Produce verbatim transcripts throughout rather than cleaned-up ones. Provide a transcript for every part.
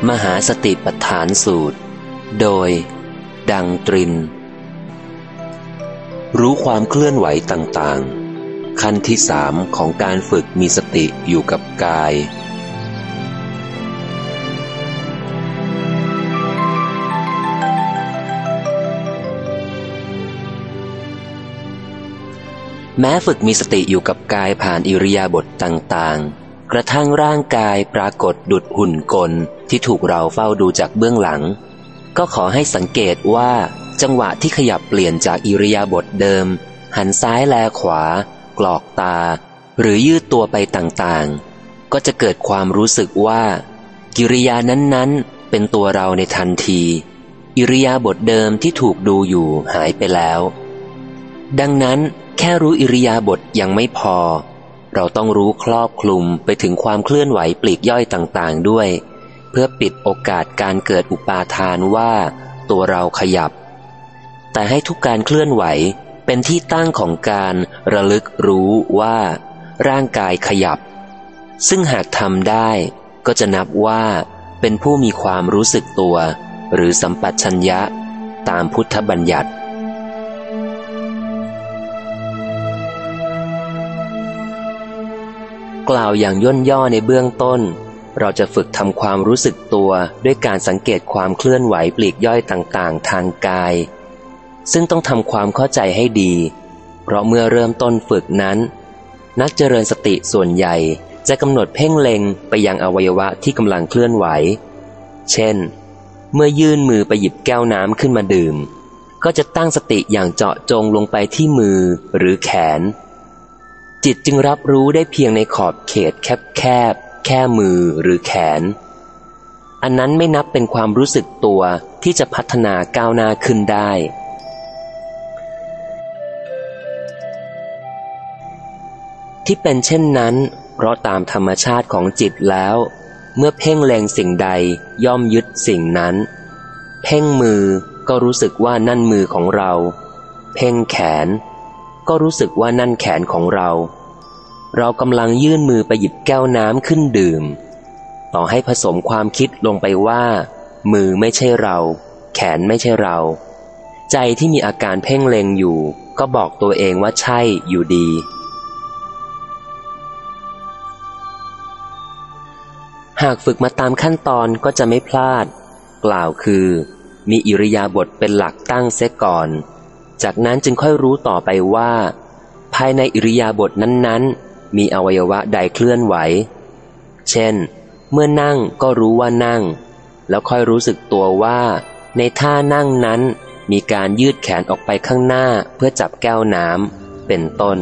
มหาสติปัฏฐานสูตรโดยดังตรินรู้ความเคลื่อนไหวต่างๆขั้นที่สามของการฝึกมีสติอยู่กับกายแม้ฝึกมีสติอยู่กับกายผ่านอิริยาบถต่างๆกระทั่งร่างกายปรากฏดุจหุ่นกลที่ถูกเราเฝ้าดูจากเบื้องหลังก็ขอให้สังเกตว่าจังหวะที่ขยับเปลี่ยนจากอิริยาบถเดิมหันซ้ายแลขวากรอกตาหรือยืดตัวไปต่างๆก็จะเกิดความรู้สึกว่ากิริยานั้นๆเป็นตัวเราในทันทีอิริยาบถเดิมที่ถูกดูอยู่หายไปแล้วดังนั้นแค่รู้อิริยาบถยังไม่พอเราต้องรู้ครอบคลุมไปถึงความเคลื่อนไหวปลีกย่อยต่างๆด้วยเพื่อปิดโอกาสการเกิดอุปาทานว่าตัวเราขยับแต่ให้ทุกการเคลื่อนไหวเป็นที่ตั้งของการระลึกรู้ว่าร่างกายขยับซึ่งหากทำได้ก็จะนับว่าเป็นผู้มีความรู้สึกตัวหรือสัมปชัญญะตามพุทธบัญญัติกล่าวอย่างย่นย่อในเบื้องต้นเราจะฝึกทำความรู้สึกตัวด้วยการสังเกตความเคลื่อนไหวปลีกย่อยต่างๆทางกายซึ่งต้องทำความเข้าใจให้ดีเพราะเมื่อเริ่มต้นฝึกนั้นนักเจริญสติส่วนใหญ่จะกำหนดเพ่งเล็งไปยังอวัยวะที่กำลังเคลื่อนไหวเช่นเมื่อยื่นมือไปหยิบแก้วน้ำขึ้นมาดื่มก็จะตั้งสติอย่างเจาะจงลงไปที่มือหรือแขนจิตจึงรับรู้ได้เพียงในขอบเขตแคบๆแค่มือหรือแขนอันนั้นไม่นับเป็นความรู้สึกตัวที่จะพัฒนาก้าวหน้าขึ้นได้ที่เป็นเช่นนั้นเพราะตามธรรมชาติของจิตแล้วเมื่อเพ่งเล็งสิ่งใดย่อมยึดสิ่งนั้นเพ่งมือก็รู้สึกว่านั่นมือของเราเพ่งแขนก็รู้สึกว่านั่นแขนของเราเรากำลังยื่นมือไปหยิบแก้วน้ำขึ้นดื่มต่อให้ผสมความคิดลงไปว่ามือไม่ใช่เราแขนไม่ใช่เราใจที่มีอาการเพ่งเล็งอยู่ก็บอกตัวเองว่าใช่อยู่ดีหากฝึกมาตามขั้นตอนก็จะไม่พลาดกล่าวคือมีอิริยาบถเป็นหลักตั้งเสียก่อนจากนั้นจึงค่อยรู้ต่อไปว่าภายในอิริยาบถนั้นๆมีอวัยวะใดเคลื่อนไหวเช่นเมื่อนั่งก็รู้ว่านั่งแล้วค่อยรู้สึกตัวว่าในท่านั่งนั้นมีการยืดแขนออกไปข้างหน้าเพื่อจับแก้วน้ำเป็นต้น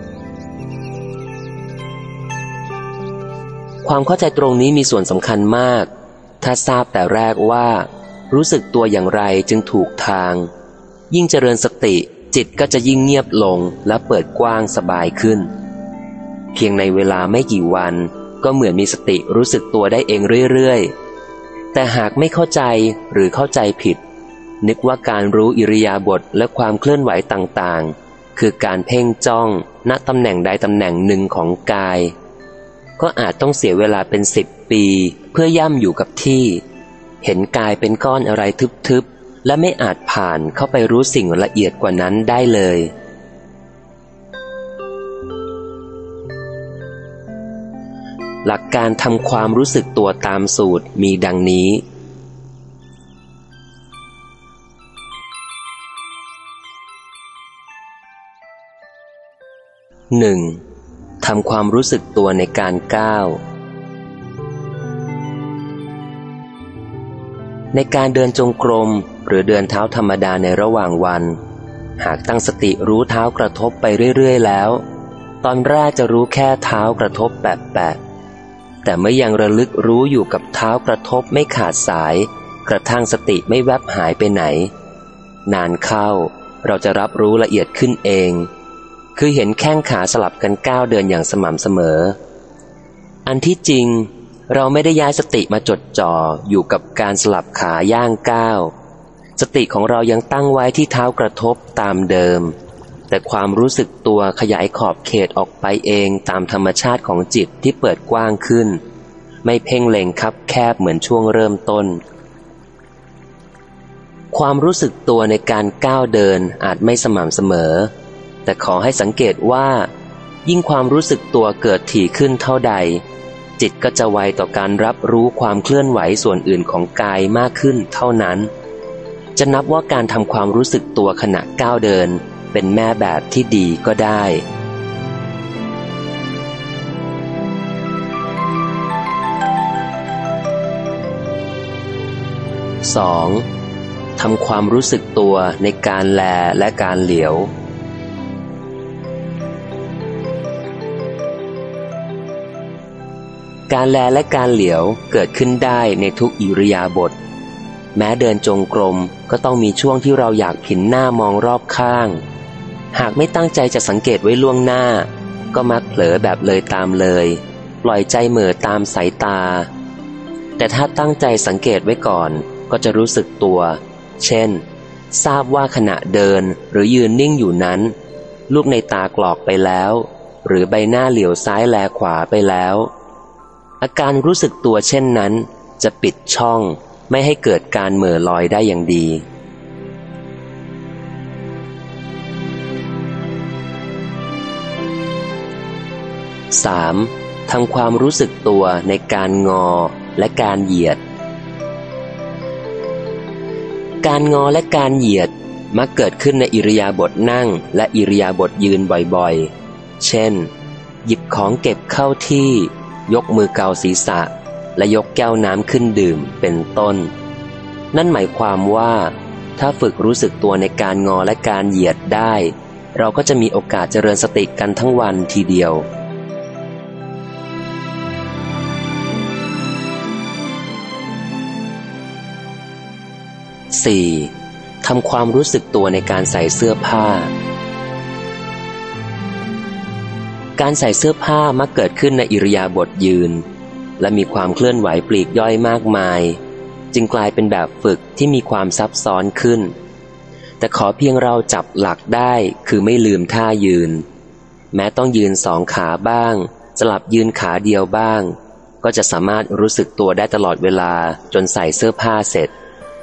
ความเข้าใจตรงนี้มีส่วนสำคัญมากถ้าทราบแต่แรกว่ารู้สึกตัวอย่างไรจึงถูกทางยิ่งเจริญสติจิตก็จะยิ่งเงียบลงและเปิดกว้างสบายขึ้นเพียงในเวลาไม่กี่วันก็เหมือนมีสติรู้สึกตัวได้เองเรื่อยๆแต่หากไม่เข้าใจหรือเข้าใจผิดนึกว่าการรู้อิริยาบถและความเคลื่อนไหวต่างๆคือการเพ่งจ้องณตำแหน่งใดตำแหน่งหนึ่งของกายก็อาจต้องเสียเวลาเป็นสิบปีเพื่อย่ำอยู่กับที่เห็นกายเป็นก้อนอะไรทึบๆและไม่อาจผ่านเข้าไปรู้สิ่งละเอียดกว่านั้นได้เลยหลักการทำความรู้สึกตัวตามสูตรมีดังนี้ หนึ่ง. ทำความรู้สึกตัวในการก้าวในการเดินจงกรมหรือเดินเท้าธรรมดาในระหว่างวันหากตั้งสติรู้เท้ากระทบไปเรื่อยๆแล้วตอนแรกจะรู้แค่เท้ากระทบแปะๆแต่เมื่อยังระลึกรู้อยู่กับเท้ากระทบไม่ขาดสายกระทั่งสติไม่แวบหายไปไหนนานเข้าเราจะรับรู้ละเอียดขึ้นเองคือเห็นแข้งขาสลับกันก้าวเดินอย่างสม่ำเสมออันที่จริงเราไม่ได้ย้ายสติมาจดจ่ออยู่กับการสลับขาย่างก้าวสติของเรายังตั้งไว้ที่เท้ากระทบตามเดิมแต่ความรู้สึกตัวขยายขอบเขตออกไปเองตามธรรมชาติของจิตที่เปิดกว้างขึ้นไม่เพ่งเล็งคับแคบเหมือนช่วงเริ่มต้นความรู้สึกตัวในการก้าวเดินอาจไม่สม่ำเสมอแต่ขอให้สังเกตว่ายิ่งความรู้สึกตัวเกิดถี่ขึ้นเท่าใดจิตก็จะไวต่อการรับรู้ความเคลื่อนไหวส่วนอื่นของกายมากขึ้นเท่านั้นจะนับว่าการทำความรู้สึกตัวขณะก้าวเดินเป็นแม่แบบที่ดีก็ได้ สอง ทำความรู้สึกตัวในการแลและการเหลียวการแลและการเหลียวเกิดขึ้นได้ในทุกอิริยาบถแม้เดินจงกรมก็ต้องมีช่วงที่เราอยากผินหน้ามองรอบข้างหากไม่ตั้งใจจะสังเกตไว้ล่วงหน้าก็มักเผลอแบบเลยตามเลยปล่อยใจเหม่อตามสายตาแต่ถ้าตั้งใจสังเกตไว้ก่อนก็จะรู้สึกตัวเช่นทราบว่าขณะเดินหรือยืนนิ่งอยู่นั้นลูกในตากรอกไปแล้วหรือใบหน้าเหลียวซ้ายแลขวาไปแล้วอาการรู้สึกตัวเช่นนั้นจะปิดช่องไม่ให้เกิดการเหม่อลอยได้อย่างดี สาม ทำความรู้สึกตัวในการงอและการเหยียดการงอและการเหยียดมักเกิดขึ้นในอิริยาบถนั่งและอิริยาบถยืนบ่อยๆเช่นหยิบของเก็บเข้าที่ยกมือเกาศีรษะและยกแก้วน้ำขึ้นดื่มเป็นต้นนั่นหมายความว่าถ้าฝึกรู้สึกตัวในการงอและการเหยียดได้เราก็จะมีโอกาสเจริญสติกันทั้งวันทีเดียว สี่ ทำความรู้สึกตัวในการใส่เสื้อผ้าการใส่เสื้อผ้ามักเกิดขึ้นในอิริยาบถยืนและมีความเคลื่อนไหวปลีกย่อยมากมายจึงกลายเป็นแบบฝึกที่มีความซับซ้อนขึ้นแต่ขอเพียงเราจับหลักได้คือไม่ลืมท่ายืนแม้ต้องยืนสองขาบ้างสลับยืนขาเดียวบ้างก็จะสามารถรู้สึกตัวได้ตลอดเวลาจนใส่เสื้อผ้าเสร็จ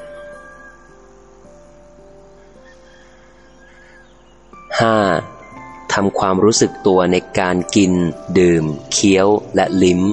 ห้า ทำความรู้สึกตัวในการกินดื่มเคี้ยวและลิ้ม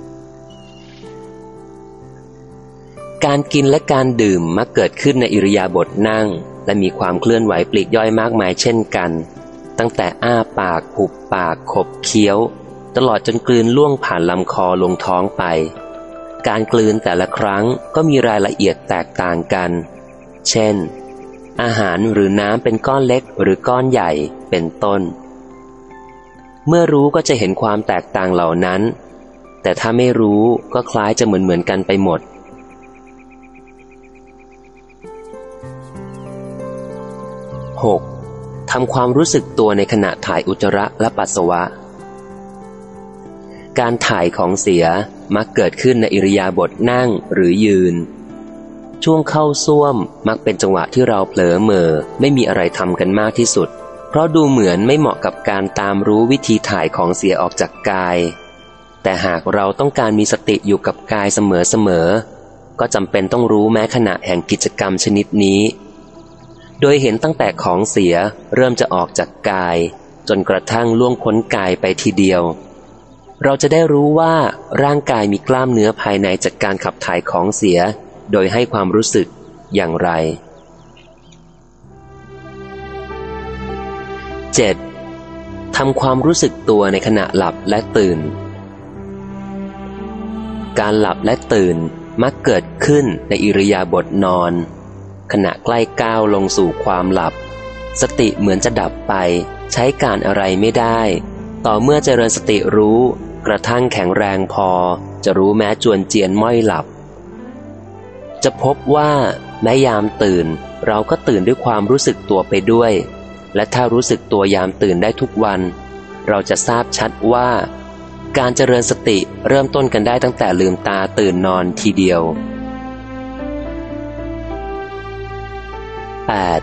การกินและการดื่มมักเกิดขึ้นในอิริยาบถนั่งและมีความเคลื่อนไหวปลีกย่อยมากมายเช่นกันตั้งแต่อ้าปากหุบปากขบเคี้ยวตลอดจนกลืนล่วงผ่านลำคอลงท้องไปการกลืนแต่ละครั้งก็มีรายละเอียดแตกต่างกันเช่นอาหารหรือน้ำเป็นก้อนเล็กหรือก้อนใหญ่เป็นต้นเมื่อรู้ก็จะเห็นความแตกต่างเหล่านั้นแต่ถ้าไม่รู้ก็คล้ายจะเหมือนเหมือนกันไปหมด หก ทำความรู้สึกตัวในขณะถ่ายอุจจาระและปัสสาวะการถ่ายของเสียมักเกิดขึ้นในอิริยาบถนั่งหรือยืนช่วงเข้าส้วมมักเป็นจังหวะที่เราเผลอเม่อไม่มีอะไรทำกันมากที่สุดเพราะดูเหมือนไม่เหมาะกับการตามรู้วิธีถ่ายของเสียออกจากกายแต่หากเราต้องการมีสติอยู่กับกายเสมอๆก็จำเป็นต้องรู้แม้ขณะแห่งกิจกรรมชนิดนี้โดยเห็นตั้งแต่ของเสียเริ่มจะออกจากกายจนกระทั่งล่วงพ้นกายไปทีเดียวเราจะได้รู้ว่าร่างกายมีกล้ามเนื้อภายในจัดการขับถ่ายของเสียโดยให้ความรู้สึกอย่างไร เจ็ด ทำความรู้สึกตัวในขณะหลับและตื่นการหลับและตื่นมักเกิดขึ้นในอิริยาบถนอนขณะใกล้ก้าวลงสู่ความหลับสติเหมือนจะดับไปใช้การอะไรไม่ได้ต่อเมื่อเจริญสติรู้กระทั่งแข็งแรงพอจะรู้แม้จวนเจียนม้อยหลับจะพบว่าแม้ยามตื่นเราก็ตื่นด้วยความรู้สึกตัวไปด้วยและถ้ารู้สึกตัวยามตื่นได้ทุกวันเราจะทราบชัดว่าการเจริญสติเริ่มต้นกันได้ตั้งแต่ลืมตาตื่นนอนทีเดียว แปด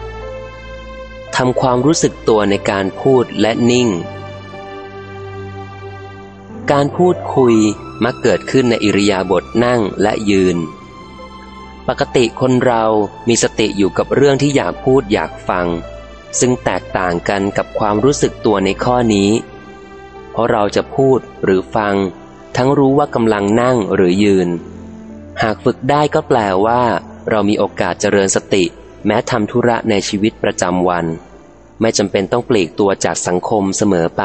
ทำความรู้สึกตัวในการพูดและนิ่งการพูดคุยมักเกิดขึ้นในอิริยาบถนั่งและยืนปกติคนเรามีสติอยู่กับเรื่องที่อยากพูดอยากฟังซึ่งแตกต่างกันกับความรู้สึกตัวในข้อนี้เพราะเราจะพูดหรือฟังทั้งรู้ว่ากำลังนั่งหรือยืนหากฝึกได้ก็แปลว่าเรามีโอกาสเจริญสติแม้ทำธุระในชีวิตประจำวันไม่จำเป็นต้องปลีกตัวจากสังคมเสมอไป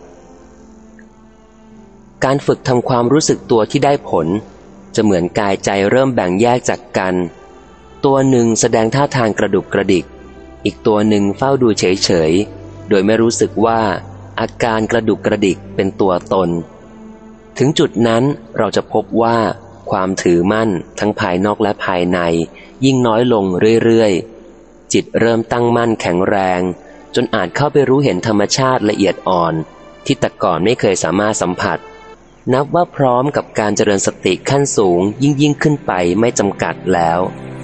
การฝึกทำความรู้สึกตัวที่ได้ผลจะเหมือนกายใจเริ่มแบ่งแยกจากกันตัวหนึ่งแสดงท่าทางกระดุกกระดิกอีกตัวหนึ่งเฝ้าดูเฉยๆโดยไม่รู้สึกว่าอาการกระดุกกระดิกเป็นตัวตนถึงจุดนั้นเราจะพบว่าความถือมั่นทั้งภายนอกและภายในยิ่งน้อยลงเรื่อยๆจิตเริ่มตั้งมั่นแข็งแรงจนอาจเข้าไปรู้เห็นธรรมชาติละเอียดอ่อนที่แต่ก่อนไม่เคยสามารถสัมผัสนับว่าพร้อมกับการเจริญสติขั้นสูงยิ่งยิ่งขึ้นไปไม่จำกัดแล้ว